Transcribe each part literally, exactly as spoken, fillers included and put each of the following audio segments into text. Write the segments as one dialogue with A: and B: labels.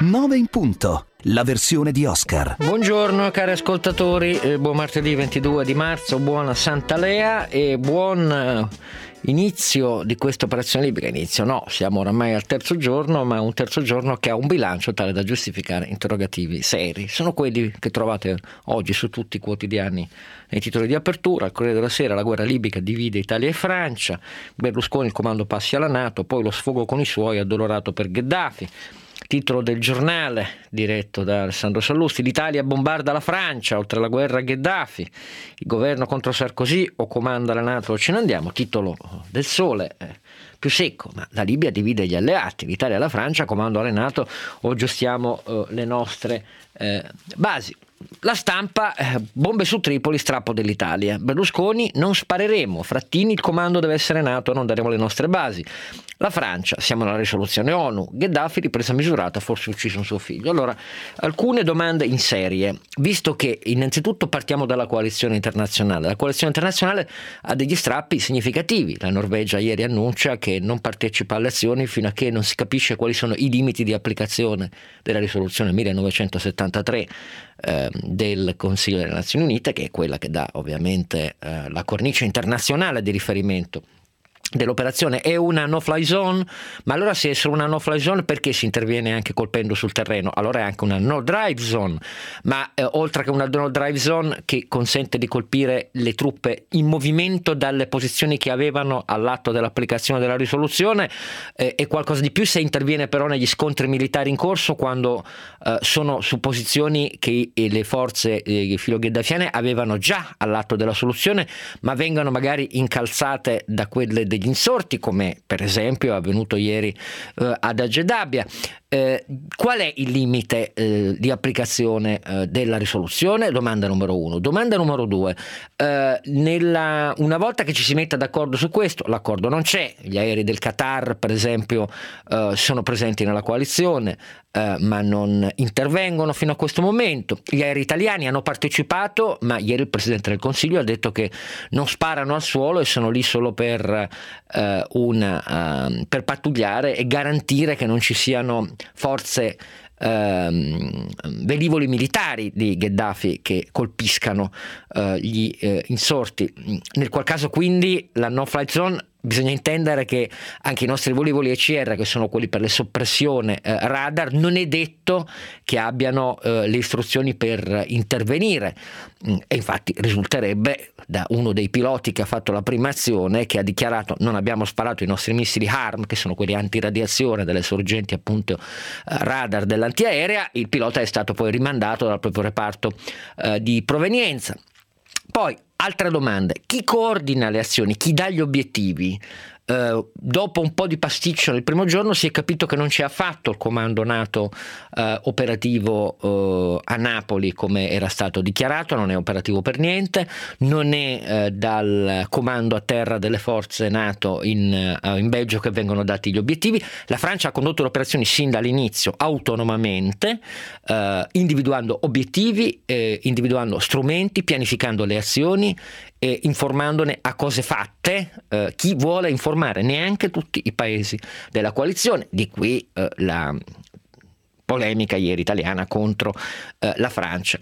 A: nove in punto, la versione di Oscar.
B: Buongiorno cari ascoltatori, eh, buon martedì ventidue di marzo, buona Santa Lea e buon eh, inizio di questa operazione libica. Inizio no, siamo oramai al terzo giorno, ma un terzo giorno che ha un bilancio tale da giustificare interrogativi seri. Sono quelli che trovate oggi su tutti i quotidiani nei titoli di apertura. Il Corriere della Sera: la guerra libica divide Italia e Francia, Berlusconi il comando passi alla NATO, poi lo sfogo con i suoi addolorato per Gheddafi. Titolo del Giornale diretto da Alessandro Sallusti: l'Italia bombarda la Francia, oltre alla guerra Gheddafi, il governo contro Sarkozy o comanda la NATO o ce ne andiamo. Titolo del Sole eh, più secco: ma la Libia divide gli alleati, l'Italia e la Francia, comando alla NATO o gestiamo eh, le nostre eh, basi. La Stampa: eh, bombe su Tripoli, strappo dell'Italia, Berlusconi: non spareremo, Frattini il comando deve essere NATO, non daremo le nostre basi. La Francia: siamo alla risoluzione ONU, Gheddafi ripresa misurata, forse ucciso un suo figlio. Allora, alcune domande in serie, visto che innanzitutto partiamo dalla coalizione internazionale. La coalizione internazionale ha degli strappi significativi. La Norvegia ieri annuncia che non partecipa alle azioni fino a che non si capisce quali sono i limiti di applicazione della risoluzione millenovecentosettantatré eh, del Consiglio delle Nazioni Unite, che è quella che dà ovviamente eh, la cornice internazionale di riferimento dell'operazione. È una no-fly zone, ma allora se è solo una no-fly zone perché si interviene anche colpendo sul terreno? Allora è anche una no-drive zone, ma eh, oltre che una no-drive zone che consente di colpire le truppe in movimento dalle posizioni che avevano all'atto dell'applicazione della risoluzione, eh, è qualcosa di più se interviene però negli scontri militari in corso, quando eh, sono su posizioni che eh, le forze eh, filo-gheddafiane avevano già all'atto della soluzione, ma vengono magari incalzate da quelle degli insorti, come per esempio è avvenuto ieri eh, ad Agedabia. Eh, qual è il limite eh, di applicazione eh, della risoluzione? Domanda numero uno. Domanda numero due: eh, nella, una volta che ci si metta d'accordo su questo, l'accordo non c'è, gli aerei del Qatar per esempio eh, sono presenti nella coalizione eh, ma non intervengono fino a questo momento. Gli aerei italiani hanno partecipato, ma ieri il Presidente del Consiglio ha detto che non sparano al suolo e sono lì solo per, eh, una, uh, per pattugliare e garantire che non ci siano forze, ehm, velivoli militari di Gheddafi che colpiscano eh, gli eh, insorti. Nel qual caso quindi la no-flight zone, bisogna intendere che anche i nostri velivoli E C R, che sono quelli per le soppressione eh, radar, non è detto che abbiano eh, le istruzioni per intervenire. Mm, e infatti risulterebbe da uno dei piloti che ha fatto la prima azione, che ha dichiarato: non abbiamo sparato i nostri missili HARM, che sono quelli antiradiazione delle sorgenti appunto eh, radar dell'antiaerea. Il pilota è stato poi rimandato dal proprio reparto eh, di provenienza. Poi altre domande: chi coordina le azioni, chi dà gli obiettivi? Uh, dopo un po' di pasticcio nel primo giorno si è capito che non c'è affatto il comando NATO uh, operativo uh, a Napoli come era stato dichiarato, non è operativo per niente, non è uh, dal comando a terra delle forze NATO in, uh, in Belgio che vengono dati gli obiettivi. La Francia ha condotto le operazioni sin dall'inizio autonomamente, uh, individuando obiettivi, eh, individuando strumenti, pianificando le azioni e informandone a cose fatte eh, chi vuole informare, neanche tutti i paesi della coalizione. Di qui eh, la polemica ieri italiana contro eh, la Francia.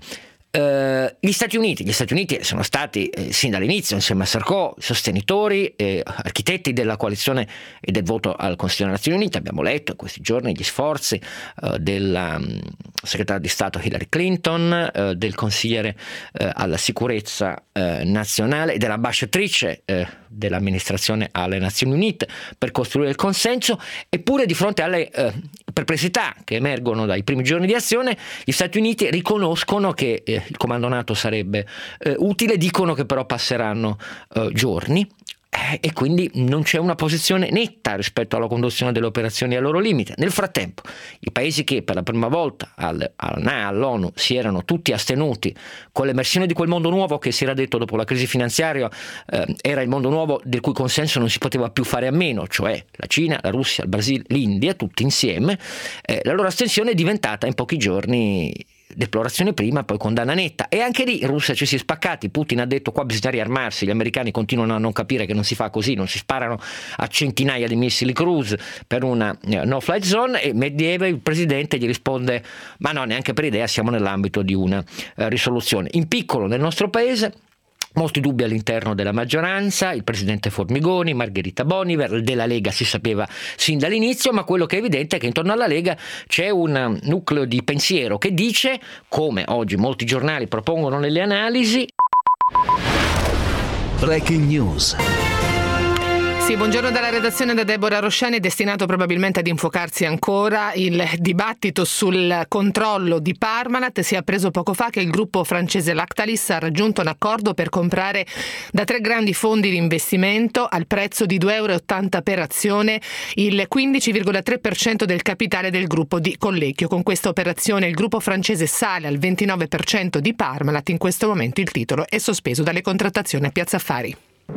B: Uh, gli Stati Uniti, gli Stati Uniti sono stati eh, sin dall'inizio, insieme a Sarko, sostenitori e architetti della coalizione e del voto al Consiglio delle Nazioni Unite. Abbiamo letto in questi giorni gli sforzi uh, della um, segretaria di Stato Hillary Clinton, uh, del consigliere uh, alla sicurezza uh, nazionale e dell'ambasciatrice uh, dell'amministrazione alle Nazioni Unite per costruire il consenso. Eppure, di fronte alle uh, perplessità che emergono dai primi giorni di azione, gli Stati Uniti riconoscono che eh, il comando NATO sarebbe eh, utile, dicono che però passeranno eh, giorni eh, e quindi non c'è una posizione netta rispetto alla conduzione delle operazioni al loro limite. Nel frattempo i paesi che per la prima volta al, al, all'ONU si erano tutti astenuti con l'emersione di quel mondo nuovo che si era detto dopo la crisi finanziaria eh, era il mondo nuovo del cui consenso non si poteva più fare a meno, cioè la Cina, la Russia, il Brasile, l'India, tutti insieme, eh, la loro astensione è diventata in pochi giorni deplorazione prima, poi condanna netta. E anche lì in Russia ci si è spaccati. Putin ha detto qua bisogna riarmarsi, gli americani continuano a non capire che non si fa così, non si sparano a centinaia di missili cruise per una no flight zone, e Medvedev, il presidente, gli risponde ma no, neanche per idea, siamo nell'ambito di una eh, risoluzione. In piccolo nel nostro paese molti dubbi all'interno della maggioranza, il presidente Formigoni, Margherita Boniver, della Lega si sapeva sin dall'inizio, ma quello che è evidente è che intorno alla Lega c'è un nucleo di pensiero che dice, come oggi molti giornali propongono nelle analisi.
A: Breaking News.
C: Sì, buongiorno dalla redazione da Deborah Rosciani, destinato probabilmente ad infuocarsi ancora. Il dibattito sul controllo di Parmalat. Si è appreso poco fa che il gruppo francese Lactalis ha raggiunto un accordo per comprare da tre grandi fondi di investimento al prezzo di due euro e ottanta per azione il quindici virgola tre per cento del capitale del gruppo di Collecchio. Con questa operazione il gruppo francese sale al ventinove per cento di Parmalat. In questo momento il titolo è sospeso dalle contrattazioni a Piazza Affari.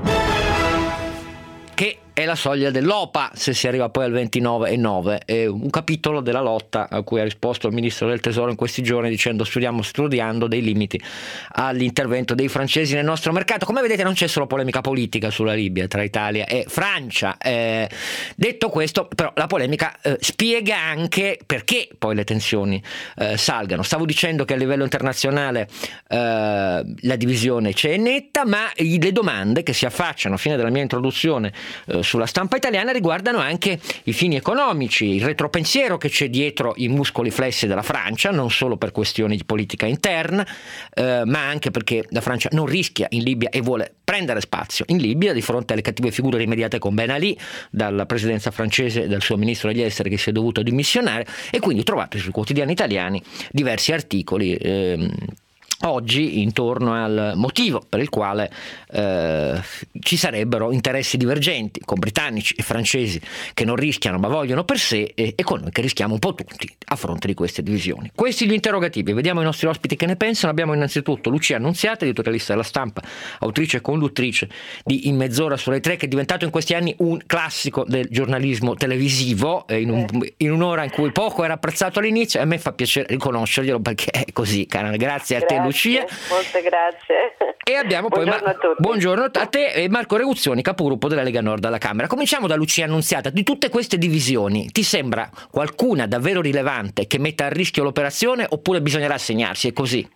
B: Che è la soglia dell'O P A se si arriva poi al ventinove virgola nove, è un capitolo della lotta a cui ha risposto il ministro del Tesoro in questi giorni dicendo studiamo studiando dei limiti all'intervento dei francesi nel nostro mercato. Come vedete non c'è solo polemica politica sulla Libia tra Italia e Francia, eh, detto questo però la polemica eh, spiega anche perché poi le tensioni eh, salgano. Stavo dicendo che a livello internazionale eh, la divisione c'è netta, ma le domande che si affacciano a fine della mia introduzione eh, sulla stampa italiana riguardano anche i fini economici, il retropensiero che c'è dietro i muscoli flessi della Francia, non solo per questioni di politica interna, eh, ma anche perché la Francia non rischia in Libia e vuole prendere spazio in Libia di fronte alle cattive figure rimediate con Ben Ali dalla presidenza francese e dal suo ministro degli esteri che si è dovuto dimissionare, e quindi trovate sui quotidiani italiani diversi articoli ehm, oggi intorno al motivo per il quale eh, ci sarebbero interessi divergenti con britannici e francesi che non rischiano ma vogliono per sé, e, e con noi che rischiamo un po' tutti a fronte di queste divisioni. Questi gli interrogativi, vediamo i nostri ospiti che ne pensano. Abbiamo innanzitutto Lucia Annunziata, editorialista della Stampa, autrice e conduttrice di In mezz'ora su Rai tre, che è diventato in questi anni un classico del giornalismo televisivo, eh, in, un, in un'ora in cui poco era apprezzato all'inizio, e a me fa piacere riconoscerglielo perché è così, cara. Grazie a te, Lucia.
D: Molte grazie.
B: E abbiamo poi
D: buongiorno,
B: Ma-
D: a tutti.
B: buongiorno a te e Marco Reguzzoni, capogruppo della Lega Nord alla Camera. Cominciamo da Lucia Annunziata. Di tutte queste divisioni ti sembra qualcuna davvero rilevante che metta a rischio l'operazione, oppure bisognerà assegnarsi? È così?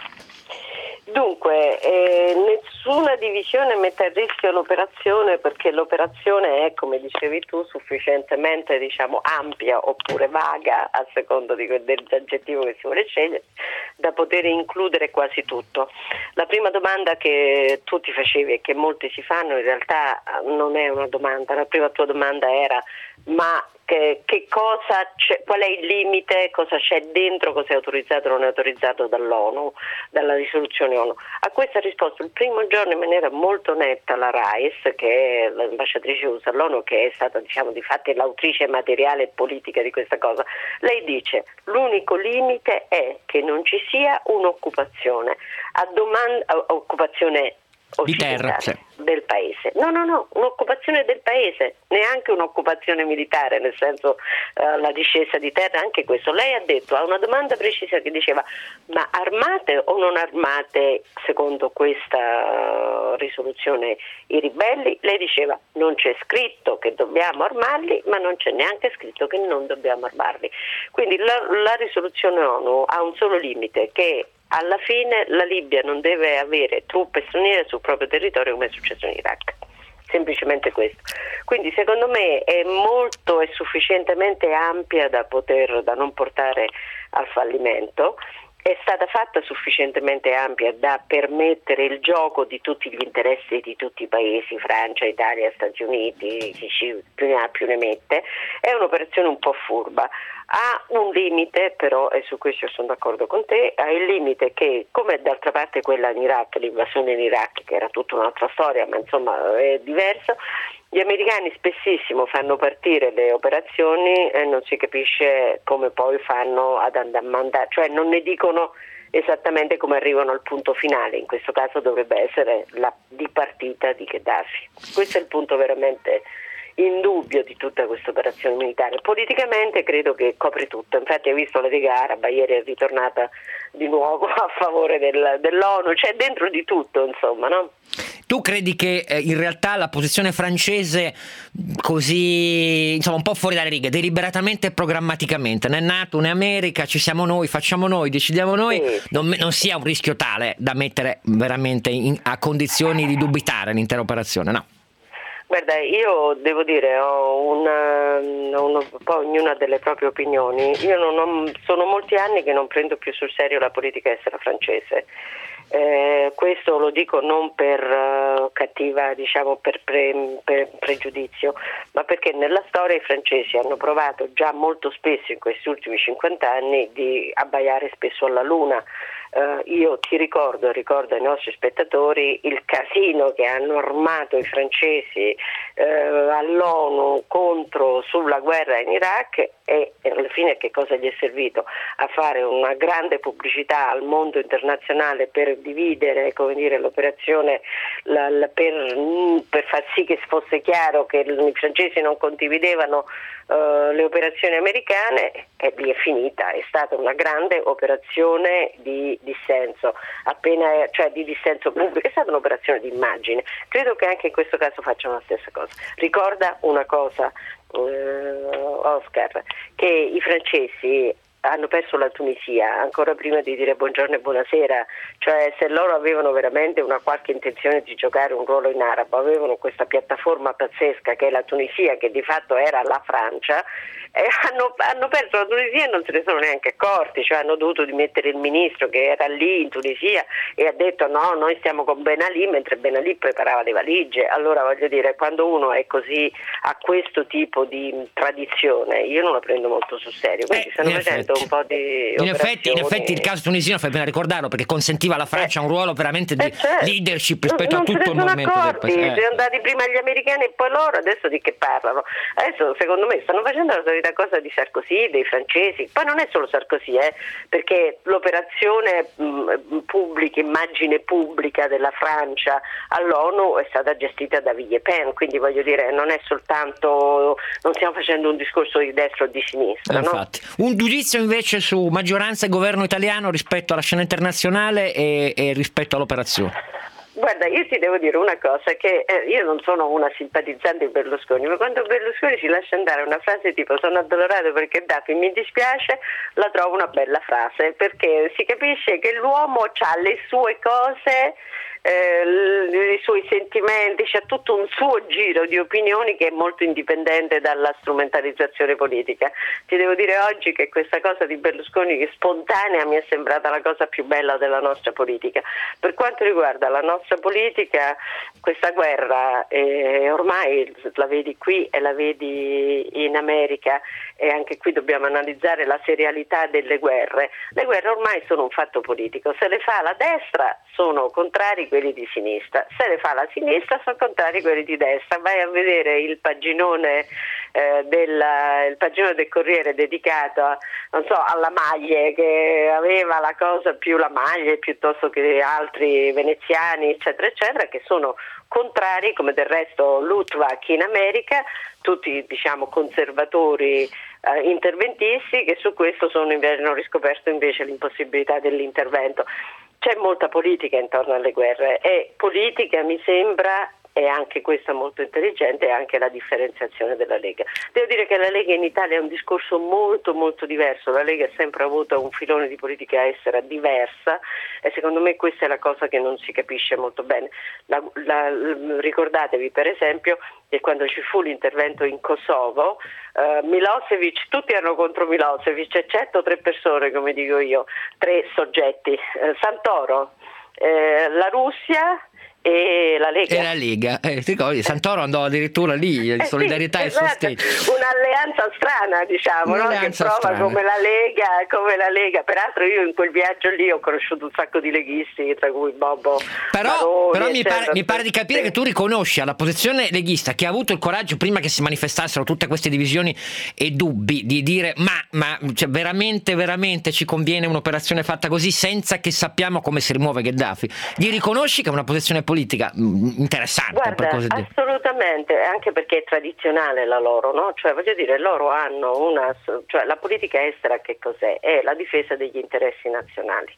D: Dunque, eh, nessuna divisione mette a rischio l'operazione, perché l'operazione è, come dicevi tu, sufficientemente diciamo ampia oppure vaga, a secondo di, dell'aggettivo che si vuole scegliere, da poter includere quasi tutto. La prima domanda che tu ti facevi e che molti si fanno in realtà non è una domanda, la prima tua domanda era ma che, che cosa c'è, qual è il limite, cosa c'è dentro, cosa è autorizzato o non è autorizzato dall'ONU, dalla risoluzione ONU. A questo ha risposto il primo giorno in maniera molto netta la Rice, che è l'ambasciatrice U S A all'ONU, che è stata diciamo di fatti l'autrice materiale e politica di questa cosa. Lei dice l'unico limite è che non ci sia un'occupazione, a domanda, occupazione
B: di terra, sì.
D: del paese. No, no, no, un'occupazione del paese, neanche un'occupazione militare, nel senso uh, la discesa di terra, anche questo. Lei ha detto, a una domanda precisa che diceva ma armate o non armate secondo questa uh, risoluzione i ribelli? Lei diceva non c'è scritto che dobbiamo armarli, ma non c'è neanche scritto che non dobbiamo armarli. Quindi la, la risoluzione ONU ha un solo limite, che alla fine la Libia non deve avere truppe straniere sul proprio territorio come è successo in Iraq, semplicemente questo. Quindi secondo me è molto e sufficientemente ampia da poter da non portare al fallimento. È stata fatta sufficientemente ampia da permettere il gioco di tutti gli interessi di tutti i paesi, Francia, Italia, Stati Uniti, chi ci più ne ha più ne mette. È un'operazione un po' furba, ha un limite però, e su questo sono d'accordo con te, ha il limite che, come d'altra parte quella in Iraq, l'invasione in Iraq, che era tutta un'altra storia, ma insomma è diverso, gli americani spessissimo fanno partire le operazioni e non si capisce come poi fanno ad andare a mandare, cioè non ne dicono esattamente come arrivano al punto finale. In questo caso dovrebbe essere la dipartita di Gheddafi. Questo è il punto veramente indubbio di tutta questa operazione militare. Politicamente credo che copre tutto, infatti hai visto la Lega Araba, ieri è ritornata di nuovo a favore del, dell'ONU, c'è dentro di tutto, insomma, no?
B: Tu credi che eh, in realtà la posizione francese, così insomma un po' fuori dalle righe, deliberatamente e programmaticamente, né NATO né America, ci siamo noi, facciamo noi, decidiamo noi, sì. non, non sia un rischio tale da mettere veramente in, a condizioni di dubitare l'intera operazione, no?
D: Guarda, io devo dire, ho una, una, un po' ognuna delle proprie opinioni. Io non ho, sono molti anni che non prendo più sul serio la politica estera francese. Eh, questo lo dico non per uh, cattiva, diciamo, per, pre, per pregiudizio, ma perché nella storia i francesi hanno provato già molto spesso in questi ultimi cinquanta anni di abbaiare spesso alla luna. Uh, io ti ricordo, ricordo ai nostri spettatori il casino che hanno armato i francesi uh, all'ONU contro sulla guerra in Iraq e, e alla fine che cosa gli è servito? A fare una grande pubblicità al mondo internazionale per dividere, come dire, l'operazione, la, la, per, per far sì che fosse chiaro che i francesi non condividevano uh, le operazioni americane, e lì è finita. È stata una grande operazione di dissenso, appena, cioè di dissenso pubblico, è stata un'operazione di immagine. Credo che anche in questo caso facciano la stessa cosa. Ricorda una cosa, uh, Oscar, che i francesi hanno perso la Tunisia ancora prima di dire buongiorno e buonasera, cioè se loro avevano veramente una qualche intenzione di giocare un ruolo in arabo, avevano questa piattaforma pazzesca che è la Tunisia, che di fatto era la Francia, e hanno, hanno perso la Tunisia e non se ne sono neanche accorti, cioè hanno dovuto dimettere il ministro che era lì in Tunisia e ha detto no, noi stiamo con Ben Ali, mentre Ben Ali preparava le valigie. Allora voglio dire, quando uno è così, ha questo tipo di tradizione, io non la prendo molto sul serio, quindi
B: eh,
D: stanno facendo un po' di
B: in effetti, in effetti il caso tunisino fai bene a ricordarlo, perché consentiva alla Francia eh, un ruolo veramente di eh certo. leadership rispetto
D: non,
B: a tutto il movimento del paese.
D: Eh. Sono andati prima gli americani e poi loro, adesso di che parlano? Adesso secondo me stanno facendo la solita cosa di Sarkozy, dei francesi, poi non è solo Sarkozy, eh, perché l'operazione mh, pubblica, immagine pubblica della Francia all'ONU è stata gestita da Villepin, quindi voglio dire non è soltanto, non stiamo facendo un discorso di destra o di sinistra.
B: Infatti.
D: No?
B: Un giudizio invece su maggioranza e governo italiano rispetto alla scena internazionale e, e rispetto all'operazione.
D: Guarda, io ti devo dire una cosa, che eh, io non sono una simpatizzante di Berlusconi, ma quando Berlusconi si lascia andare una frase tipo sono addolorato perché Gheddafi mi dispiace, la trovo una bella frase, perché si capisce che l'uomo ha le sue cose, eh, i suoi sentimenti, c'è tutto un suo giro di opinioni che è molto indipendente dalla strumentalizzazione politica. Ti devo dire oggi che questa cosa di Berlusconi che spontanea mi è sembrata la cosa più bella della nostra politica. Per quanto riguarda la nostra politica, questa guerra eh, ormai la vedi qui e la vedi in America, e anche qui dobbiamo analizzare la serialità delle guerre. Le guerre ormai sono un fatto politico, se le fa la destra sono contrari quelli di sinistra, se le fa la sinistra sono contrari quelli di destra. Vai a vedere il paginone eh, della, il paginone del Corriere dedicato a, non so, alla Maglie, che aveva la cosa più la Maglie piuttosto che altri veneziani eccetera eccetera, che sono contrari, come del resto Luttwak in America, tutti diciamo conservatori eh, interventisti, che su questo sono invece, hanno riscoperto invece l'impossibilità dell'intervento. C'è molta politica intorno alle guerre e politica mi sembra, e anche questa molto intelligente, è anche la differenziazione della Lega. Devo dire che la Lega in Italia è un discorso molto molto diverso, la Lega ha sempre avuto un filone di politica estera diversa e secondo me questa è la cosa che non si capisce molto bene. La, la, ricordatevi per esempio che quando ci fu l'intervento in Kosovo, uh, Milosevic, tutti erano contro Milosevic, eccetto tre persone, come dico io, tre soggetti, uh, Santoro, eh, la Russia e la Lega.
B: E la Lega, eh, ti ricordi? Santoro andò addirittura lì,
D: eh
B: solidarietà
D: sì,
B: e
D: esatto.
B: sostegno.
D: Un'alleanza strana, diciamo, no? Che prova strana. come la Lega, come la Lega. Peraltro io in quel viaggio lì ho conosciuto un sacco di leghisti, tra cui Bobo
B: Però,
D: Maroni,
B: però mi, pare, mi pare di capire
D: sì.
B: che tu riconosci alla posizione leghista, che ha avuto il coraggio prima che si manifestassero tutte queste divisioni e dubbi, di dire ma, ma cioè, veramente, veramente ci conviene un'operazione fatta così senza che sappiamo come si rimuove Gheddafi. Gli riconosci che è una posizione politica interessante.
D: Guarda,
B: per così dire.
D: Assolutamente, anche perché è tradizionale la loro, no? Cioè voglio dire, loro hanno una, cioè la politica estera che cos'è? È la difesa degli interessi nazionali.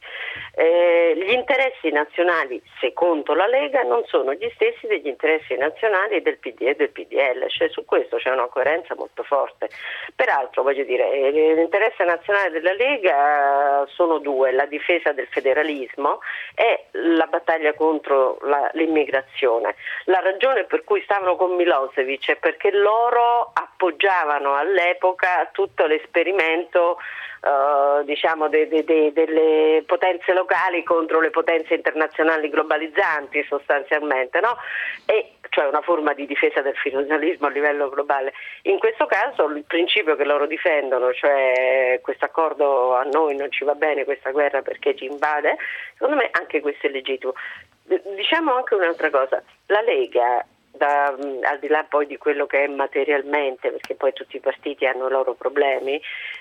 D: Eh, gli interessi nazionali, secondo la Lega, non sono gli stessi degli interessi nazionali del P D e del P D L, cioè su questo c'è una coerenza molto forte. Peraltro, voglio dire, l'interesse nazionale della Lega sono due: la difesa del federalismo e la battaglia contro la, l'immigrazione. La ragione per cui stavano con Milosevic è perché loro appoggiavano all'epoca tutto l'esperimento Uh, diciamo de, de, de, delle potenze locali contro le potenze internazionali globalizzanti, sostanzialmente, no? E cioè una forma di difesa del federalismo a livello globale. In questo caso il principio che loro difendono, cioè questo accordo a noi non ci va bene, questa guerra perché ci invade, secondo me anche questo è legittimo. Diciamo anche un'altra cosa: la Lega, Da, al di là poi di quello che è materialmente, perché poi tutti i partiti hanno i loro problemi,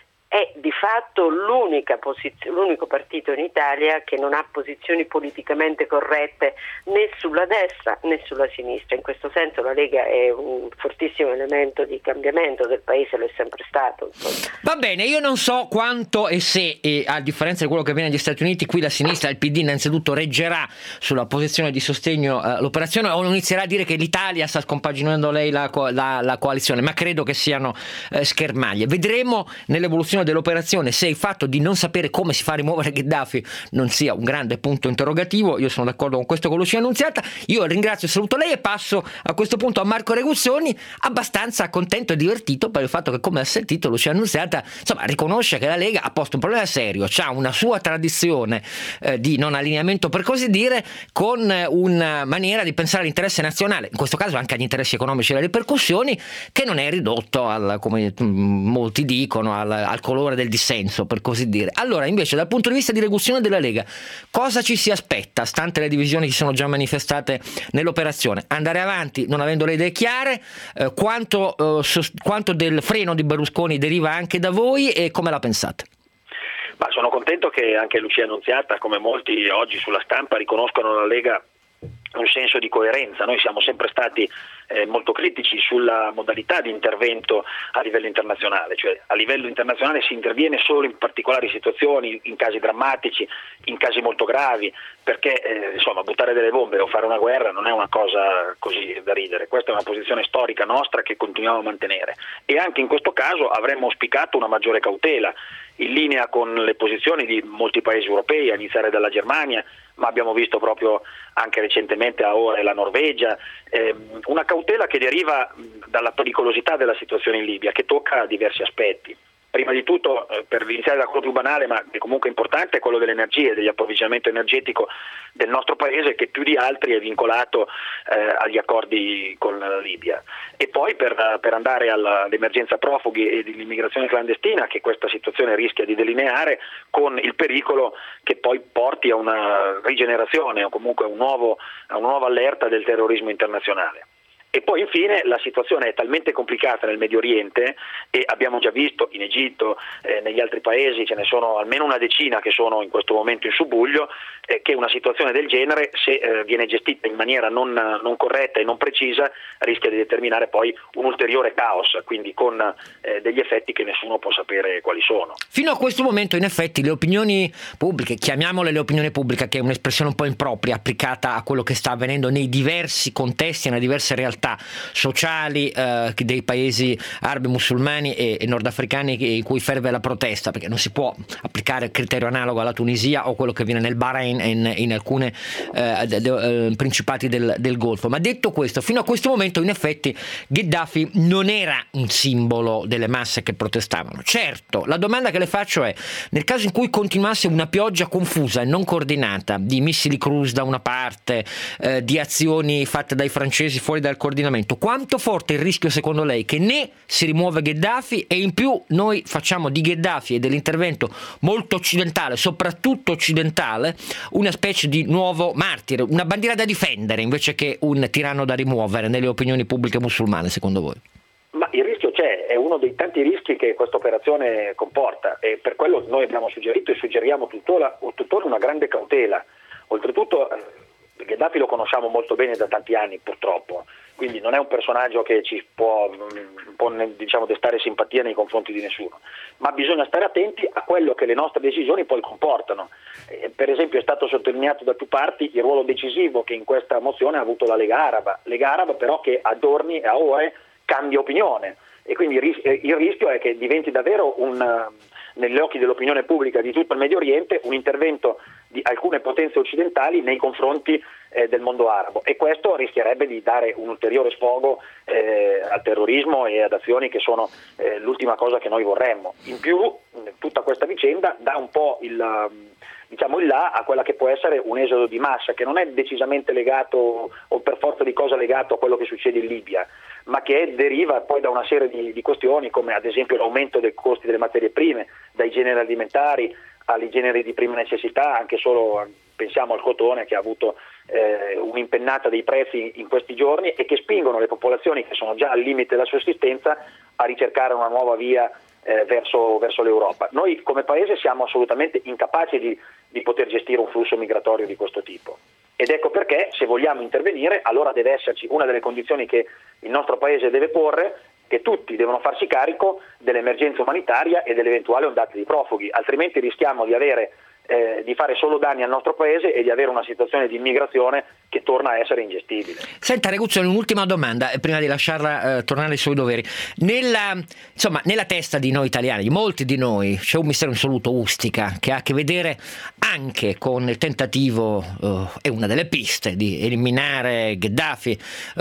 D: è di fatto l'unica posizio, l'unico partito in Italia che non ha posizioni politicamente corrette né sulla destra né sulla sinistra. In questo senso la Lega è un fortissimo elemento di cambiamento del paese, lo è sempre stato. Insomma.
B: Va bene, io non so quanto e se, e a differenza di quello che avviene negli Stati Uniti, qui la sinistra, il P D innanzitutto reggerà sulla posizione di sostegno all'operazione o inizierà a dire che l'Italia sta scompaginando lei la, la, la coalizione, ma credo che siano eh, schermaglie. Vedremo nell'evoluzione dell'operazione se il fatto di non sapere come si fa a rimuovere Gheddafi non sia un grande punto interrogativo. Io sono d'accordo con questo che Lucia Annunziata. Io ringrazio e saluto lei e passo a questo punto a Marco Reguzzoni, abbastanza contento e divertito per il fatto che, come ha sentito, Lucia Annunziata insomma riconosce che la Lega ha posto un problema serio, ha una sua tradizione eh, di non allineamento, per così dire, con una maniera di pensare all'interesse nazionale, in questo caso anche agli interessi economici e alle ripercussioni, che non è ridotto al, come molti dicono, al, al colore del dissenso, per così dire. Allora, invece, dal punto di vista di Reguzzoni della Lega, cosa ci si aspetta, stante le divisioni che si sono già manifestate nell'operazione? Andare avanti non avendo le idee chiare? Eh, quanto, eh, sos- quanto del freno di Berlusconi deriva anche da voi e come la pensate?
E: Ma sono contento che anche Lucia Annunziata, come molti oggi sulla stampa, riconoscono la Lega un senso di coerenza. Noi siamo sempre stati eh, molto critici sulla modalità di intervento a livello internazionale, cioè a livello internazionale si interviene solo in particolari situazioni, in casi drammatici, in casi molto gravi, perché eh, insomma buttare delle bombe o fare una guerra non è una cosa così da ridere. Questa è una posizione storica nostra che continuiamo a mantenere, e anche in questo caso avremmo auspicato una maggiore cautela, in linea con le posizioni di molti paesi europei, a iniziare dalla Germania, ma abbiamo visto proprio anche recentemente a ora la Norvegia, eh, una cautela che deriva dalla pericolosità della situazione in Libia, che tocca diversi aspetti. Prima di tutto, eh, per iniziare da quello più banale, ma che comunque importante, è quello dell'energia e dell'approvvigionamento energetico del nostro paese, che più di altri è vincolato eh, agli accordi con la Libia. E poi per, per andare alla, all'emergenza profughi e dell'immigrazione clandestina, che questa situazione rischia di delineare, con il pericolo che poi porti a una rigenerazione o comunque a, un nuovo, a una nuova allerta del terrorismo internazionale. E poi infine la situazione è talmente complicata nel Medio Oriente, e abbiamo già visto in Egitto, eh, negli altri paesi ce ne sono almeno una decina che sono in questo momento in subbuglio, eh, che una situazione del genere, se eh, viene gestita in maniera non, non corretta e non precisa, rischia di determinare poi un ulteriore caos, quindi con eh, degli effetti che nessuno può sapere quali sono.
B: Fino a questo momento in effetti le opinioni pubbliche, chiamiamole le opinioni pubbliche, che è un'espressione un po' impropria applicata a quello che sta avvenendo nei diversi contesti e nelle diverse realtà sociali eh, dei paesi arabi, musulmani e, e nordafricani in cui ferve la protesta, perché non si può applicare il criterio analogo alla Tunisia o quello che avviene nel Bahrain e in, in alcune eh, de, de, principati del, del Golfo. Ma detto questo, fino a questo momento in effetti Gheddafi non era un simbolo delle masse che protestavano. Certo, la domanda che le faccio è: nel caso in cui continuasse una pioggia confusa e non coordinata di missili cruise da una parte, eh, di azioni fatte dai francesi fuori dal coordinamento, quanto forte è il rischio secondo lei che né si rimuove Gheddafi e in più noi facciamo di Gheddafi e dell'intervento molto occidentale, soprattutto occidentale, una specie di nuovo martire, una bandiera da difendere invece che un tiranno da rimuovere nelle opinioni pubbliche musulmane, secondo voi?
E: Ma il rischio c'è, è uno dei tanti rischi che questa operazione comporta, e per quello noi abbiamo suggerito e suggeriamo tuttora, tuttora una grande cautela. Oltretutto Gheddafi lo conosciamo molto bene da tanti anni purtroppo, quindi non è un personaggio che ci può, può diciamo, destare simpatia nei confronti di nessuno, ma bisogna stare attenti a quello che le nostre decisioni poi comportano. Eh, per esempio è stato sottolineato da più parti il ruolo decisivo che in questa mozione ha avuto la Lega Araba, Lega Araba però che a giorni e a ore cambia opinione, e quindi il, ris- il rischio è che diventi davvero un, negli occhi dell'opinione pubblica di tutto il Medio Oriente un intervento di alcune potenze occidentali nei confronti eh, del mondo arabo, e questo rischierebbe di dare un ulteriore sfogo eh, al terrorismo e ad azioni che sono eh, l'ultima cosa che noi vorremmo. In più tutta questa vicenda dà un po' il, diciamo il là a quella che può essere un esodo di massa, che non è decisamente legato o per forza di cosa legato a quello che succede in Libia, ma che deriva poi da una serie di, di questioni, come ad esempio l'aumento dei costi delle materie prime, dai generi alimentari ai generi di prima necessità, anche solo pensiamo al cotone che ha avuto eh, un'impennata dei prezzi in questi giorni e che spingono le popolazioni che sono già al limite della sussistenza a ricercare una nuova via eh, verso, verso l'Europa. Noi come Paese siamo assolutamente incapaci di, di poter gestire un flusso migratorio di questo tipo. Ed ecco perché, se vogliamo intervenire, allora deve esserci una delle condizioni che il nostro Paese deve porre, che tutti devono farsi carico dell'emergenza umanitaria e dell'eventuale ondata di profughi, altrimenti rischiamo di avere eh, di fare solo danni al nostro Paese e di avere una situazione di immigrazione che torna a essere ingestibile.
B: Senta Reguzzoni, un'ultima domanda eh, prima di lasciarla eh, tornare ai suoi doveri. Nella, insomma, nella testa di noi italiani, di molti di noi, c'è un mistero insoluto, Ustica, che ha a che vedere anche con il tentativo, eh, è una delle piste, di eliminare Gheddafi,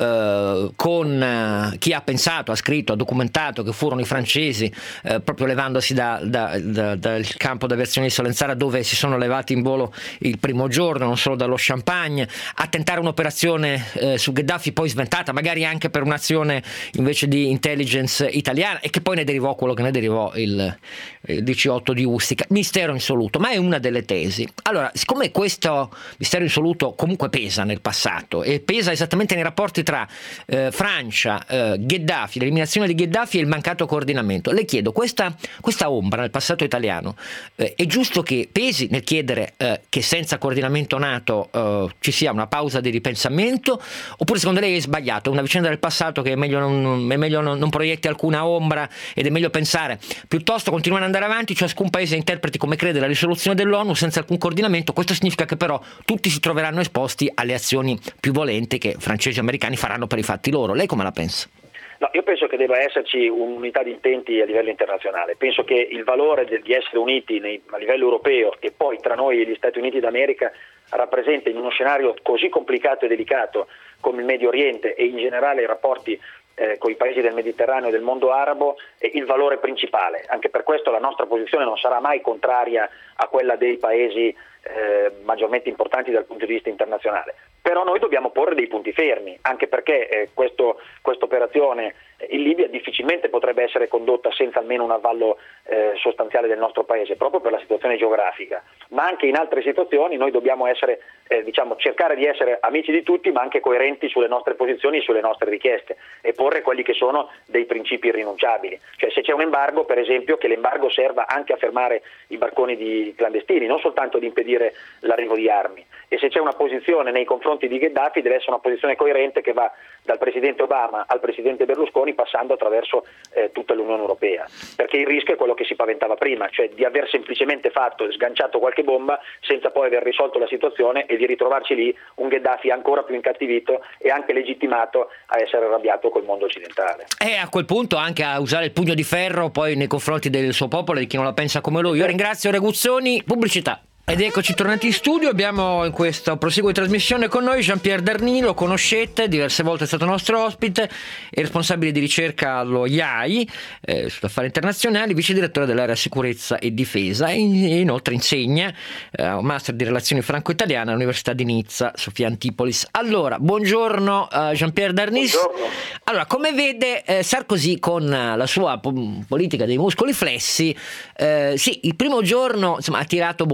B: eh, con eh, chi ha pensato, ha scritto, ha documentato che furono i francesi, eh, proprio levandosi da, da, da, dal campo d'aviazione di Solenzara, dove si sono levati in volo il primo giorno, non solo dallo Champagne, a tentare un'operazione eh, su Gheddafi poi sventata, magari anche per un'azione invece di intelligence italiana, e che poi ne derivò quello che ne derivò il, il D C otto di Ustica. Mistero insoluto, ma è una delle tesi. Allora, siccome questo mistero insoluto comunque pesa nel passato e pesa esattamente nei rapporti tra eh, Francia, eh, Gheddafi, l'eliminazione di Gheddafi e il mancato coordinamento, le chiedo, questa, questa ombra nel passato italiano, eh, è giusto che pesi nel chiedere eh, che senza coordinamento NATO eh, ci sia una pausa di ripensamento, oppure secondo lei è sbagliato, è una vicenda del passato che è meglio non, è meglio non, non proietti alcuna ombra ed è meglio pensare piuttosto continuare ad andare avanti, ciascun paese interpreti come crede la risoluzione dell'ONU senza alcun coordinamento? Questo significa che però tutti si troveranno esposti alle azioni più violente che francesi e americani faranno per i fatti loro. Lei come la pensa?
E: No, io penso che debba esserci un'unità di intenti a livello internazionale. Penso che il valore de- di essere uniti nei, a livello europeo e poi tra noi e gli Stati Uniti d'America rappresenta, in uno scenario così complicato e delicato come il Medio Oriente e in generale i rapporti eh, con i paesi del Mediterraneo e del mondo arabo, eh, il valore principale. Anche per questo la nostra posizione non sarà mai contraria a quella dei paesi eh, maggiormente importanti dal punto di vista internazionale. Però noi dobbiamo porre dei punti fermi, anche perché eh, questo, questa operazione in Libia difficilmente potrebbe essere condotta senza almeno un avvallo eh, sostanziale del nostro paese, proprio per la situazione geografica. Ma anche in altre situazioni noi dobbiamo essere, eh, diciamo, cercare di essere amici di tutti, ma anche coerenti sulle nostre posizioni e sulle nostre richieste, e porre quelli che sono dei principi irrinunciabili. Cioè, se c'è un embargo, per esempio, che l'embargo serva anche a fermare i barconi di clandestini, non soltanto ad impedire l'arrivo di armi. E se c'è una posizione nei confronti di Gheddafi, deve essere una posizione coerente che va dal presidente Obama al presidente Berlusconi, passando attraverso eh, tutta l'Unione Europea, perché il rischio è quello che si paventava prima, cioè di aver semplicemente fatto, sganciato qualche bomba senza poi aver risolto la situazione e di ritrovarci lì un Gheddafi ancora più incattivito e anche legittimato a essere arrabbiato col mondo occidentale.
B: E a quel punto anche a usare il pugno di ferro poi nei confronti del suo popolo e di chi non la pensa come lui. Io ringrazio Reguzzoni. Pubblicità. Ed eccoci tornati in studio, abbiamo in questo proseguo di trasmissione con noi Jean-Pierre Darny, lo conoscete, diverse volte è stato nostro ospite, è responsabile di ricerca allo I A I, eh, su affari internazionali, vice direttore dell'area sicurezza e difesa, e inoltre insegna eh, un master di relazioni franco-italiane all'Università di Nizza, Sofia Antipolis. Allora, buongiorno uh, Jean-Pierre Darny.
E: Buongiorno.
B: Allora, come vede eh, Sarkozy con la sua po- politica dei muscoli flessi, eh, sì, il primo giorno insomma, ha attirato molto l'attenzione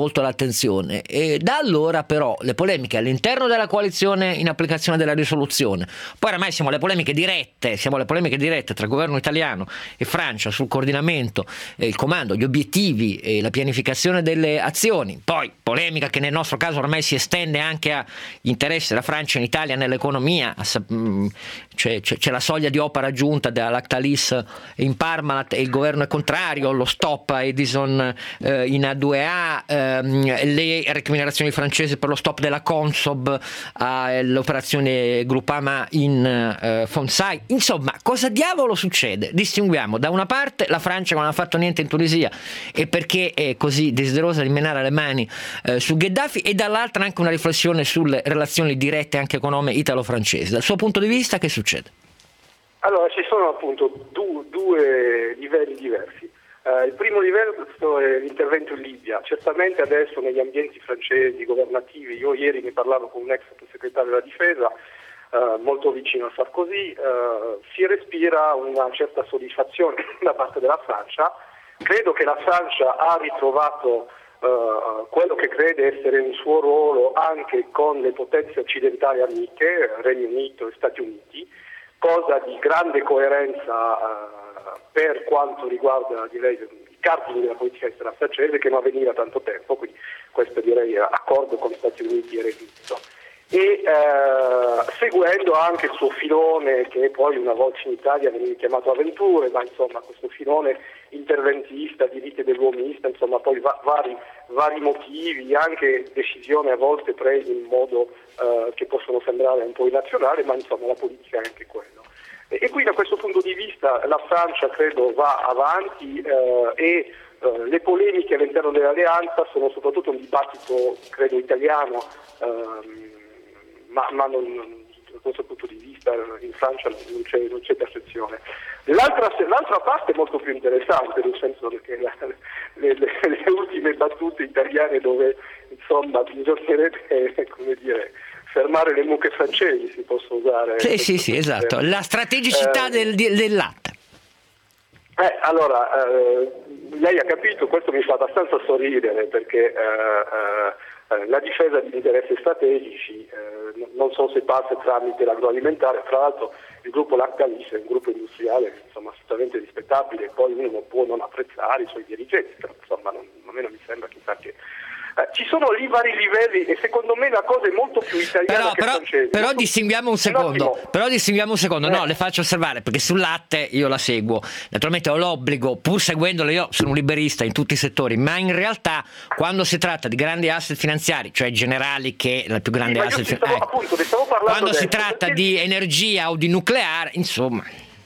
B: attenzione. E da allora però le polemiche all'interno della coalizione in applicazione della risoluzione, poi oramai siamo alle polemiche dirette, siamo alle polemiche dirette tra il governo italiano e Francia sul coordinamento, eh, il comando, gli obiettivi e la pianificazione delle azioni, poi polemica che nel nostro caso ormai si estende anche agli interessi della Francia in Italia nell'economia, c'è, c'è, c'è la soglia di opera raggiunta da Lactalis in Parmalat e il governo è contrario, lo stop a Edison eh, in A due A, ehm, le recriminazioni francesi per lo stop della Consob all'operazione Groupama in eh, Fonsai. Insomma, cosa diavolo succede? Distinguiamo da una parte la Francia che non ha fatto niente in Tunisia e perché è così desiderosa di menare le mani eh, su Gheddafi, e dall'altra anche una riflessione sulle relazioni dirette anche economiche italo-francesi. Dal suo punto di vista che succede?
F: Allora, ci sono appunto due, due livelli diversi. Uh, il primo livello è l'intervento in Libia. Certamente adesso negli ambienti francesi governativi, io ieri ne parlavo con un ex sottosegretario della difesa uh, molto vicino a Sarkozy, uh, si respira una certa soddisfazione da parte della Francia. Credo che la Francia ha ritrovato uh, quello che crede essere un suo ruolo anche con le potenze occidentali amiche, Regno Unito e Stati Uniti, cosa di grande coerenza uh, per quanto riguarda, direi, i cardini della politica estera francese, che non avveniva da tanto tempo, quindi questo direi accordo con Stati Uniti e Regno Unito. E uh, seguendo anche il suo filone, che poi una volta in Italia veniva chiamato avventure, ma insomma questo filone interventista, diritti dell'uomista, insomma poi va- vari, vari motivi, anche decisioni a volte prese in modo uh, che possono sembrare un po' irrazionale, ma insomma la politica è anche quello. E, e quindi da questo punto di vista la Francia credo va avanti uh, e uh, le polemiche all'interno dell'alleanza sono soprattutto un dibattito credo italiano, uh, ma, ma non... da questo punto di vista in Francia non c'è, non c'è percezione. L'altra, l'altra parte è molto più interessante, nel senso che la, le, le, le ultime battute italiane dove insomma bisognerebbe, come dire, fermare le mucche francesi, si possa usare.
B: Sì, sì, sì, esatto, la strategicità eh, del, del latte.
F: Eh, allora, eh, lei ha capito, questo mi fa abbastanza sorridere perché eh, eh, la difesa di interessi strategici eh, non so se passa tramite l'agroalimentare, tra l'altro il gruppo Lactalis è un gruppo industriale insomma assolutamente rispettabile, poi uno può non apprezzare i suoi dirigenti, però insomma non, a me non mi sembra chissà che... Eh, ci sono lì vari livelli e secondo me la cosa è molto più italiana
B: però,
F: che
B: però,
F: francese.
B: Però
F: molto...
B: distinguiamo un secondo, un però distinguiamo un secondo, eh. no, le faccio osservare perché sul latte io la seguo, naturalmente ho l'obbligo, pur seguendolo io sono un liberista in tutti i settori, ma in realtà quando si tratta di grandi asset finanziari, cioè Generali che è la più grande
F: sì,
B: asset
F: finanziaria,
B: ecco.
F: appunto, stavo parlando
B: quando
F: adesso,
B: si tratta
F: perché...
B: di energia o di nucleare, insomma.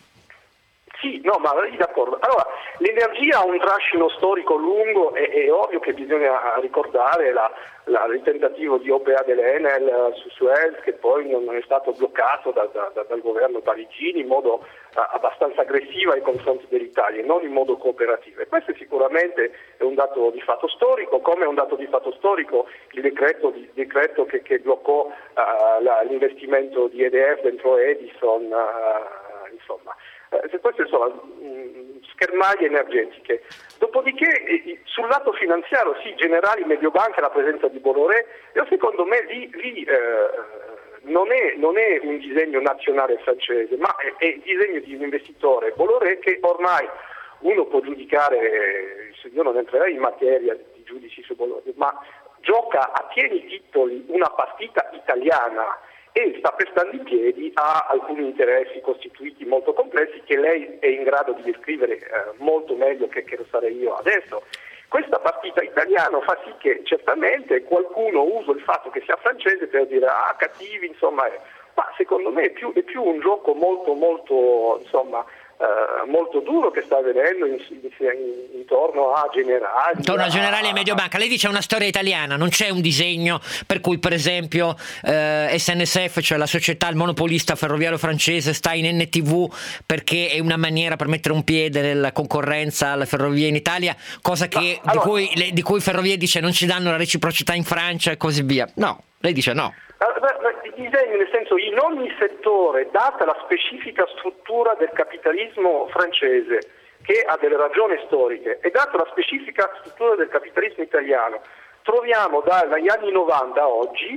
F: Sì, no, ma d'accordo. Allora, l'energia ha un trascino storico lungo e è ovvio che bisogna ricordare la, la, il tentativo di O P A dell'Enel su Suez, che poi non è stato bloccato da, da, dal governo parigino in modo uh, abbastanza aggressivo nei confronti dell'Italia, non in modo cooperativo. E questo sicuramente è un dato di fatto storico, come è un dato di fatto storico il decreto, il decreto che, che bloccò uh, la, l'investimento di E D F dentro Edison, uh, insomma. Eh, queste sono mh, schermaglie energetiche. Dopodiché eh, sul lato finanziario sì, Generali, Mediobanca, la presenza di Bolloré, io secondo me lì, lì eh, non, è, non è un disegno nazionale francese, ma è, è il disegno di un investitore Bolloré che ormai uno può giudicare, io non entrerei in materia di giudici su Bolloré, ma gioca a pieni titoli una partita italiana e sta prestando i piedi a alcuni interessi costituiti molto complessi che lei è in grado di descrivere eh, molto meglio che, che lo sarei io adesso. Questa partita italiana fa sì che certamente qualcuno usa il fatto che sia francese per dire ah cattivi, insomma, è, ma secondo me è più, è più un gioco molto molto insomma Uh, molto duro che sta avvenendo in, in, intorno a Generali
B: intorno a Generali e Mediobanca. Lei dice una storia italiana, non c'è un disegno per cui per esempio eh, S N S F, cioè la società, il monopolista ferroviario francese, sta in N T V perché è una maniera per mettere un piede nella concorrenza alle ferrovie in Italia, cosa che no, allora, di, cui, le, di cui Ferrovie dice non ci danno la reciprocità in Francia e così via. No, lei dice no.
F: I disegni, nel senso, in ogni settore, data la specifica struttura del capitalismo francese, che ha delle ragioni storiche, e data la specifica struttura del capitalismo italiano, troviamo dagli anni novanta a oggi,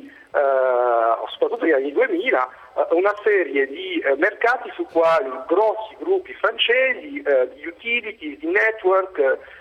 F: eh, soprattutto negli anni duemila, eh, una serie di eh, mercati su quali grossi gruppi francesi, eh, di utility, di network,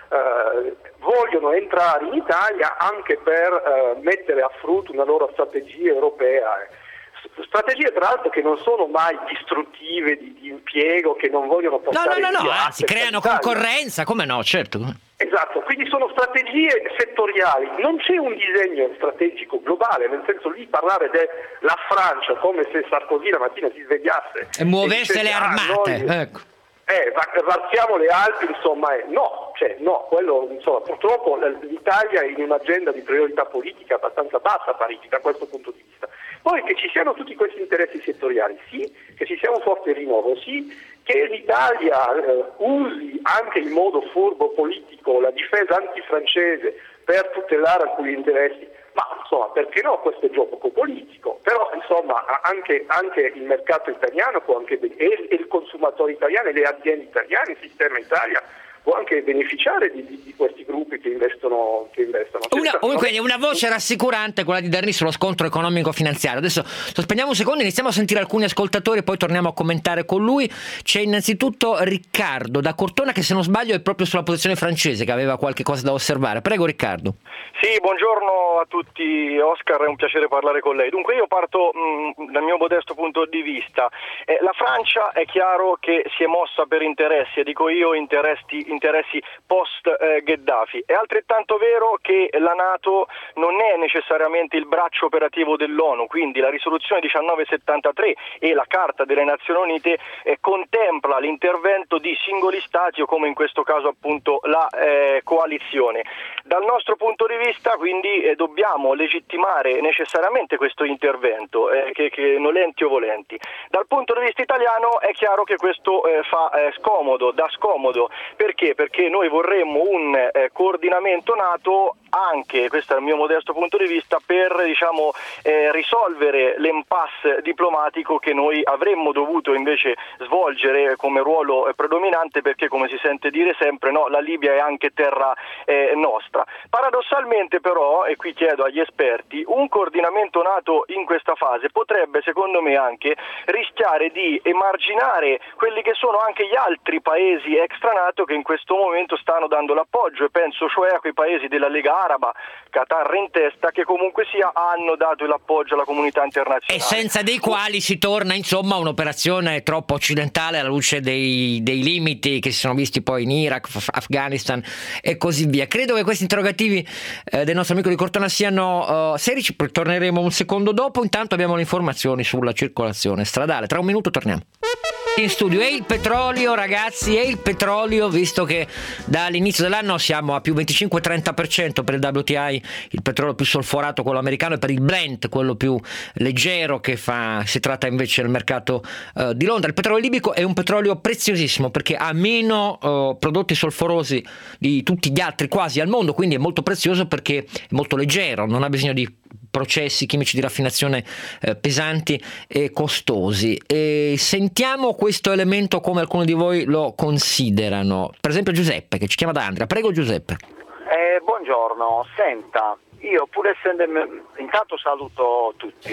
F: eh, vogliono entrare in Italia anche per eh, mettere a frutto una loro strategia europea. Strategie tra l'altro che non sono mai distruttive di, di impiego, che non vogliono portare
B: no no no, no
F: via,
B: anzi creano concorrenza, come no, certo.
F: Esatto, quindi sono strategie settoriali, non c'è un disegno strategico globale, nel senso lì parlare della Francia come se Sarkozy la mattina si svegliasse
B: e muovesse
F: e dicesse,
B: le armate,
F: ah, noi,
B: ecco.
F: Eh, varchiamo le Alpi, insomma, eh, no, cioè, no, quello, insomma, purtroppo l'Italia è in un'agenda di priorità politica abbastanza bassa a Parigi da questo punto di vista. Poi che ci siano tutti questi interessi settoriali, sì, che ci sia un forte rinnovo, sì, che l'Italia eh, usi anche in modo furbo politico la difesa antifrancese per tutelare alcuni interessi, ma insomma perché no, questo è gioco politico, però insomma anche, anche il mercato italiano può anche, e il consumatore italiano e le aziende italiane, il sistema Italia può anche beneficiare di, di, di questi gruppi che investono. Che investono.
B: Una, quindi una voce rassicurante quella di Darni sullo scontro economico-finanziario. Adesso sospendiamo un secondo, iniziamo a sentire alcuni ascoltatori, poi torniamo a commentare con lui. C'è innanzitutto Riccardo da Cortona, che se non sbaglio è proprio sulla posizione francese, che aveva qualche cosa da osservare. Prego Riccardo.
G: Sì, buongiorno a tutti. Oscar, è un piacere parlare con lei. Dunque io parto mh, dal mio modesto punto di vista. Eh, la Francia è chiaro che si è mossa per interessi, e dico io interessi interessi post eh, Gheddafi. È altrettanto vero che la NATO non è necessariamente il braccio operativo dell'ONU, quindi la risoluzione diciannovesettantatré e la Carta delle Nazioni Unite eh, contempla l'intervento di singoli stati o come in questo caso appunto la eh, coalizione. Dal nostro punto di vista quindi eh, dobbiamo legittimare necessariamente questo intervento, eh, che, che nolenti o volenti. Dal punto di vista italiano è chiaro che questo eh, fa eh, scomodo, dà scomodo. Perché? Perché noi vorremmo un eh, coordinamento NATO anche, questo è il mio modesto punto di vista, per diciamo eh, risolvere l'impasse diplomatico che noi avremmo dovuto invece svolgere come ruolo eh, predominante, perché come si sente dire sempre, no, la Libia è anche terra eh, nostra. Paradossalmente però, e qui chiedo agli esperti, un coordinamento NATO in questa fase potrebbe secondo me anche rischiare di emarginare quelli che sono anche gli altri paesi extra NATO che in questo momento stanno dando l'appoggio, e penso cioè a quei paesi della Lega Araba, Qatar in testa, che comunque sia hanno dato l'appoggio alla comunità internazionale.
B: E senza dei quali si torna insomma a un'operazione troppo occidentale alla luce dei, dei limiti che si sono visti poi in Iraq, Afghanistan e così via. Credo che questi interrogativi eh, del nostro amico di Cortona siano uh, seri, ci torneremo un secondo dopo. Intanto abbiamo le informazioni sulla circolazione stradale. Tra un minuto torniamo. In studio, e il petrolio ragazzi, e il petrolio, visto che dall'inizio dell'anno siamo a più venticinque trenta per cento per il W T I, il petrolio più solforato, quello americano, e per il Brent, quello più leggero, che fa si tratta invece del mercato uh, di Londra. Il petrolio libico è un petrolio preziosissimo perché ha meno uh, prodotti solforosi di tutti gli altri quasi al mondo, quindi è molto prezioso perché è molto leggero, non ha bisogno di processi chimici di raffinazione eh, pesanti e costosi. E sentiamo questo elemento come alcuni di voi lo considerano. Per esempio Giuseppe, che ci chiama da Andria. Prego Giuseppe.
H: Eh, buongiorno, senta, io pur essendo, intanto saluto tutti,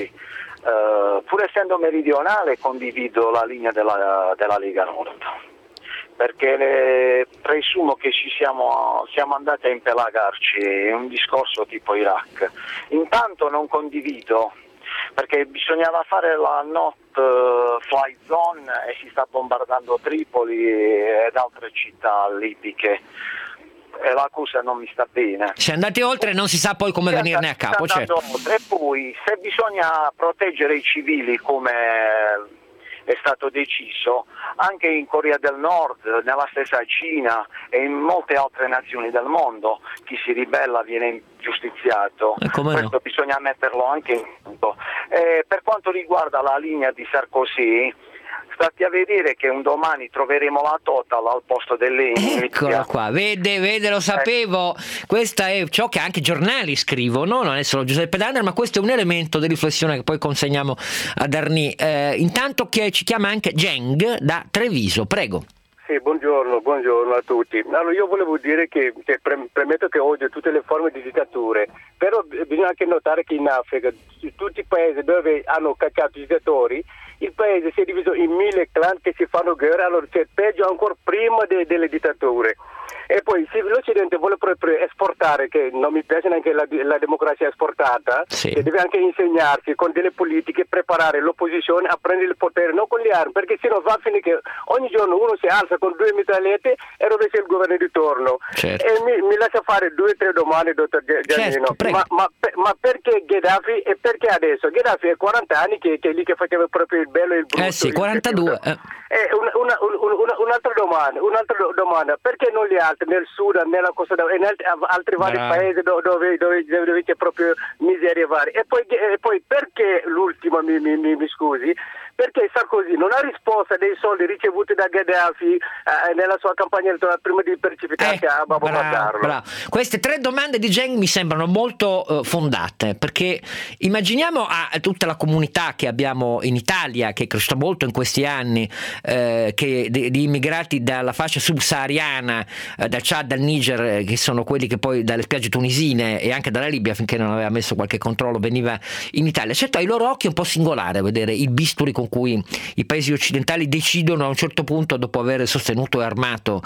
H: eh, pur essendo meridionale condivido la linea della, della Lega Nord, perché le, presumo che ci siamo, siamo andati a impelagarci, è un discorso tipo Iraq. Intanto non condivido, perché bisognava fare la not fly zone e si sta bombardando Tripoli ed altre città libiche. E la cosa non mi sta bene.
B: Se andate oltre non si sa poi come si venirne a capo, certo.
H: Oltre. E poi se bisogna proteggere i civili come è stato deciso, anche in Corea del Nord, nella stessa Cina e in molte altre nazioni del mondo, chi si ribella viene giustiziato. Questo no? Bisogna metterlo anche in conto. Eh, per quanto riguarda la linea di Sarkozy, stati a vedere che un domani troveremo la Total al posto delle
B: Eccola qua, vede, vede, lo sapevo. Eh. Questa è ciò che anche i giornali scrivono, non è solo Giuseppe D'Andrea, ma questo è un elemento di riflessione che poi consegniamo ad Arni. Eh, intanto che ci chiama anche Geng da Treviso, prego.
I: Sì, buongiorno, buongiorno a tutti. Allora io volevo dire che, che pre- premetto che odio tutte le forme di dittature, però bisogna anche notare che in Africa, in tutti i paesi dove hanno cacciato i dittatori, il paese si è diviso in mille clan che si fanno guerra, allora c'è peggio ancora prima de- delle dittature. E poi se l'Occidente vuole proprio esportare, che non mi piace neanche la, la democrazia esportata,
B: sì.
I: che deve anche insegnarsi con delle politiche, preparare l'opposizione a prendere il potere, non con le armi, perché se no va a finire che ogni giorno uno si alza con due mitragliette e rovescia il governo di torno.
B: Certo.
I: E mi, mi lascia fare due o tre domande, dottor Giannino.
B: Certo,
I: ma, ma, ma perché Gheddafi e perché adesso? Gheddafi è quaranta anni che, che è lì che faceva proprio il bello e il brutto.
B: Eh sì, quarantadue. Eh.
I: E una, una, una, un'altra domanda, un'altra domanda, perché non gli altri nel Sudan, nella Costa d'Avorio e in altri, altri vari
B: Bravo.
I: paesi dove, dove, dove, dove c'è proprio miseria varia? E poi, e poi perché l'ultima, mi, mi, mi, mi scusi, perché Sarkozy non ha risposta dei soldi ricevuti da Gheddafi eh, nella sua campagna elettorale prima di precipitare
B: Eh,
I: a Babbo
B: bravo,
I: Matarlo?
B: bravo. Queste tre domande di Geng mi sembrano molto uh, fondate, perché immaginiamo a, a tutta la comunità che abbiamo in Italia, che è cresciuta molto in questi anni, eh, che, di, di immigrati dalla fascia subsahariana, eh, dal Chad, dal Niger, eh, che sono quelli che poi dalle spiagge tunisine e anche dalla Libia, finché non aveva messo qualche controllo, veniva in Italia. Certo, ai loro occhi è un po' singolare vedere il bisturi con cui i paesi occidentali decidono a un certo punto, dopo aver sostenuto e armato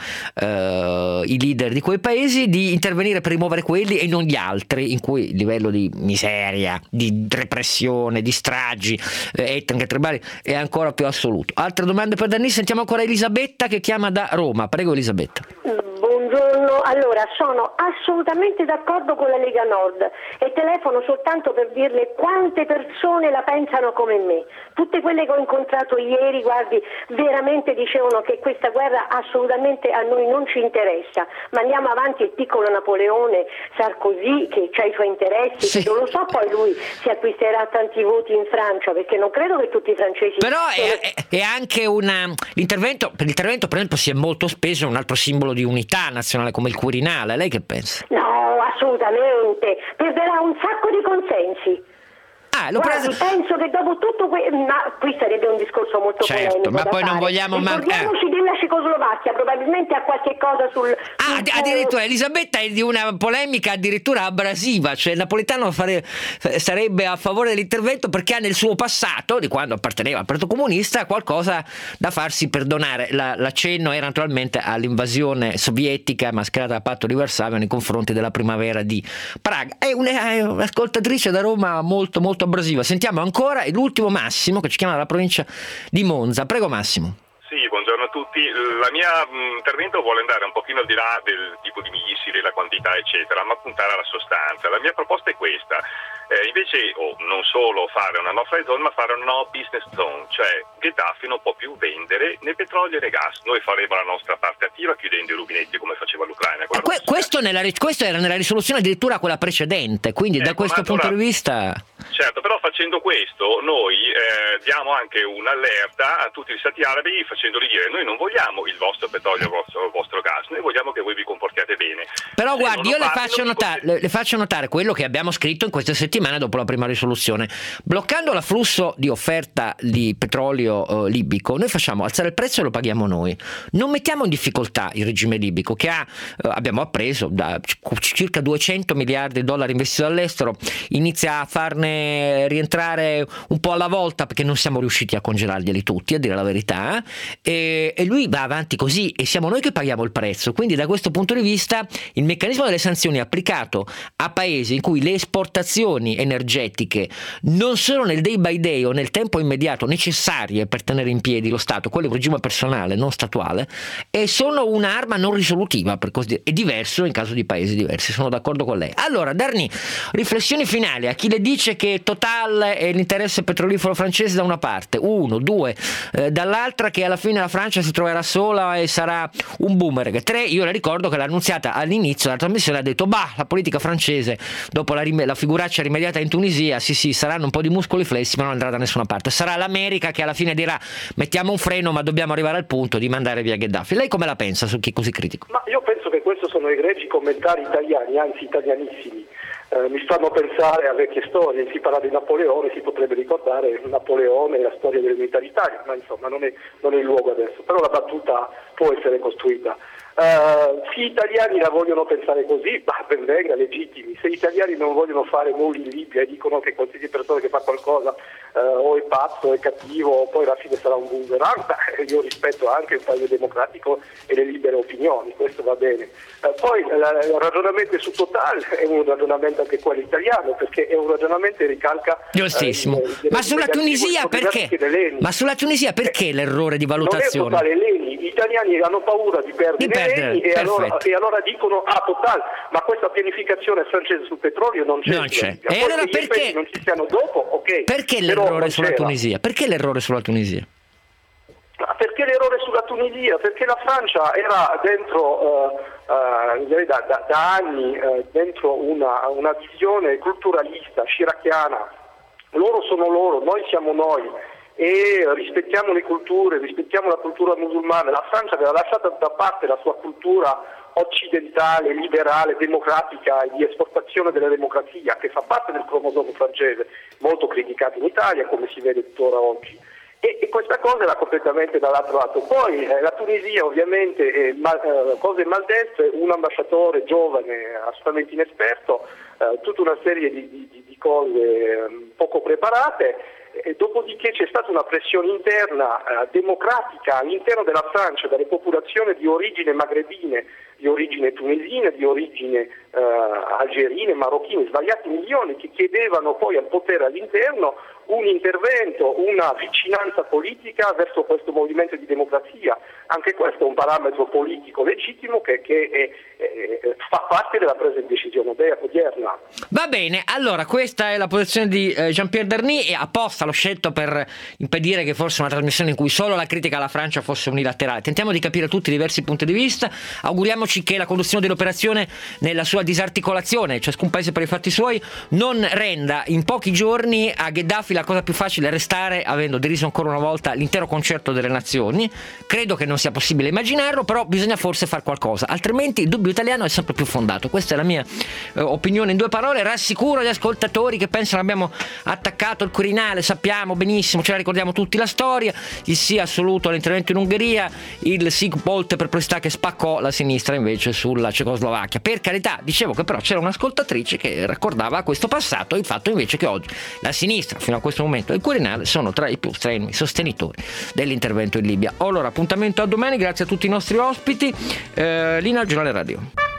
B: eh, i leader di quei paesi, di intervenire per rimuovere quelli e non gli altri, in cui il livello di miseria, di repressione, di stragi eh, etniche, tribali è ancora più assoluto. Altre domande per Danni? Sentiamo ancora Elisabetta che chiama da Roma. Prego Elisabetta.
J: Buongiorno, allora sono assolutamente d'accordo con la Lega Nord e telefono soltanto per dirle quante persone la pensano come me. Tutte quelle che ho incontrato ieri, guardi, veramente dicevano che questa guerra assolutamente a noi non ci interessa, ma andiamo avanti il piccolo Napoleone, Sarkozy che ha i suoi interessi, sì. Non lo so poi lui si acquisterà tanti voti in Francia, perché non credo che tutti i francesi...
B: Però è, è, è anche una... l'intervento, per l'intervento per esempio si è molto speso un altro simbolo di unità nazionale come il Quirinale, lei che pensa?
J: No, assolutamente, perderà un sacco di consensi.
B: Ah, lo
J: Guardi,
B: prese...
J: penso che dopo tutto que- ma qui sarebbe un discorso molto
B: certo,
J: polemico
B: ma
J: da
B: poi
J: fare.
B: non vogliamo
J: ricordiamoci eh. della Cecoslovacchia, probabilmente ha qualche cosa sul,
B: ah,
J: sul
B: addirittura Elisabetta è di una polemica addirittura abrasiva, cioè il napoletano fare, sarebbe a favore dell'intervento perché ha nel suo passato, di quando apparteneva al Partito Comunista, qualcosa da farsi perdonare. La, l'accenno era naturalmente all'invasione sovietica mascherata da Patto di Varsavia nei confronti della primavera di Praga. È un'ascoltatrice da Roma molto molto abrasiva. Sentiamo ancora l'ultimo Massimo che ci chiama dalla provincia di Monza. Prego Massimo.
K: Sì, buongiorno a tutti. La mia mh, intervento vuole andare un pochino al di là del tipo di missili, la quantità eccetera, ma puntare alla sostanza. La mia proposta è questa. Eh, invece oh, non solo fare una no fly zone, ma fare una no business zone, cioè Gheddafi non può più vendere né petrolio né gas. Noi faremo la nostra parte attiva chiudendo i rubinetti come faceva l'Ucraina.
B: Que- questo, nella, questo era nella risoluzione addirittura quella precedente, quindi ecco, da questo punto allora, di vista...
K: Certo, però facendo questo noi eh, diamo anche un'allerta a tutti gli stati arabi facendoli dire noi non vogliamo il vostro petrolio, il vostro, il vostro gas, noi vogliamo che voi vi comportiate bene.
B: Però
K: Se
B: guardi, io le
K: fate,
B: faccio, notare, le, le faccio notare quello che abbiamo scritto in queste settimane dopo la prima risoluzione. Bloccando l'afflusso di offerta di petrolio eh, libico, noi facciamo alzare il prezzo e lo paghiamo noi. Non mettiamo in difficoltà il regime libico che ha, eh, abbiamo appreso, da circa duecento miliardi di dollari investiti all'estero, inizia a farne rientrare un po' alla volta perché non siamo riusciti a congelarglieli tutti, a dire la verità, e, e lui va avanti così e siamo noi che paghiamo il prezzo. Quindi da questo punto di vista il meccanismo delle sanzioni applicato a paesi in cui le esportazioni energetiche non sono nel day by day o nel tempo immediato necessarie per tenere in piedi lo Stato, quello è un regime personale non statuale, e sono un'arma non risolutiva, per così dire. È diverso in caso di paesi diversi, sono d'accordo con lei. Allora Darni, riflessioni finali a chi le dice che Total è l'interesse petrolifero francese da una parte, uno, due, eh, dall'altra che alla fine la Francia si troverà sola e sarà un boomerang, tre, io le ricordo che l'annunziata all'inizio della trasmissione ha detto bah, la politica francese dopo la, rim- la figuraccia rimediata in Tunisia, sì sì, saranno un po' di muscoli flessi ma non andrà da nessuna parte, sarà l'America che alla fine dirà mettiamo un freno ma dobbiamo arrivare al punto di mandare via Gheddafi. Lei come la pensa su chi è così critico?
F: Ma io penso che questi sono egregi commentari italiani, anzi italianissimi. eh, mi fanno pensare a vecchie storie. Si parla di Napoleone, si potrebbe ricordare Napoleone e la storia dell'unità d'Italia, ma insomma non è, non è il luogo adesso, però la battuta può essere costruita. Uh, se gli italiani la vogliono pensare così, bah, ben venga, legittimi. Se gli italiani non vogliono fare nulla in Libia e dicono che qualsiasi persona che fa qualcosa uh, o è pazzo o è cattivo o poi alla fine sarà un boomerang, io rispetto anche il paese democratico e le libere opinioni, questo va bene. Uh, poi la, il ragionamento su Total è un ragionamento anche quello italiano, perché è un ragionamento che ricalca
B: giustissimo. Uh, ma sulla Tunisia perché? Ma sulla Tunisia perché eh, l'errore di valutazione?
F: Non è Total, Eni. Gli italiani hanno paura di perdere, di perdere e, allora, e allora dicono ah Total, ma questa pianificazione francese sul petrolio non c'è.
B: Non c'è. E allora perché
F: non ci siano dopo? Ok.
B: Perché l'errore sulla c'era. Tunisia? Perché l'errore sulla Tunisia?
F: Perché l'errore sulla Tunisia? Perché la Francia era dentro uh, uh, da, da, da anni uh, dentro una, una visione culturalista, chirachiana. Loro sono loro, noi siamo noi. E rispettiamo le culture, rispettiamo la cultura musulmana. La Francia aveva lasciato da parte la sua cultura occidentale, liberale, democratica e di esportazione della democrazia, che fa parte del cromosomo francese, molto criticato in Italia, come si vede tuttora oggi. E, e questa cosa era completamente dall'altro lato. Poi eh, la Tunisia ovviamente è mal, eh, cose maldestre, un ambasciatore giovane, assolutamente inesperto, eh, tutta una serie di, di, di cose eh, poco preparate. E dopodiché c'è stata una pressione interna eh, democratica all'interno della Francia dalle popolazioni di origine magrebine, di origine tunisina, di origine eh, algerine, marocchine, svariati milioni che chiedevano poi al potere all'interno un intervento, una vicinanza politica verso questo movimento di democrazia. Anche questo è un parametro politico legittimo che, che è, è, fa parte della presa di decisione odierna.
B: Va bene, allora questa è la posizione di eh, Jean-Pierre Darny, e apposta l'ho scelto per impedire che fosse una trasmissione in cui solo la critica alla Francia fosse unilaterale. Tentiamo di capire tutti i diversi punti di vista, auguriamoci che la conduzione dell'operazione nella sua disarticolazione, ciascun paese per i fatti suoi, non renda in pochi giorni a Gheddafi la cosa più facile è restare, avendo deriso ancora una volta l'intero concerto delle nazioni. Credo che non sia possibile immaginarlo, però bisogna forse fare qualcosa, altrimenti il dubbio italiano è sempre più fondato. Questa è la mia eh, opinione in due parole. Rassicuro gli ascoltatori che pensano abbiamo attaccato il Quirinale, sappiamo benissimo, ce la ricordiamo tutti la storia, il sì assoluto all'intervento in Ungheria, il sì molte perplessità che spaccò la sinistra invece sulla Cecoslovacchia. Per carità, dicevo che però c'era un'ascoltatrice che raccordava questo passato, il fatto invece che oggi la sinistra fino a questo momento e il Quirinale sono tra i più strenui sostenitori dell'intervento in Libia. Allora, appuntamento a domani, grazie a tutti i nostri ospiti. eh, Linea al Giornale Radio.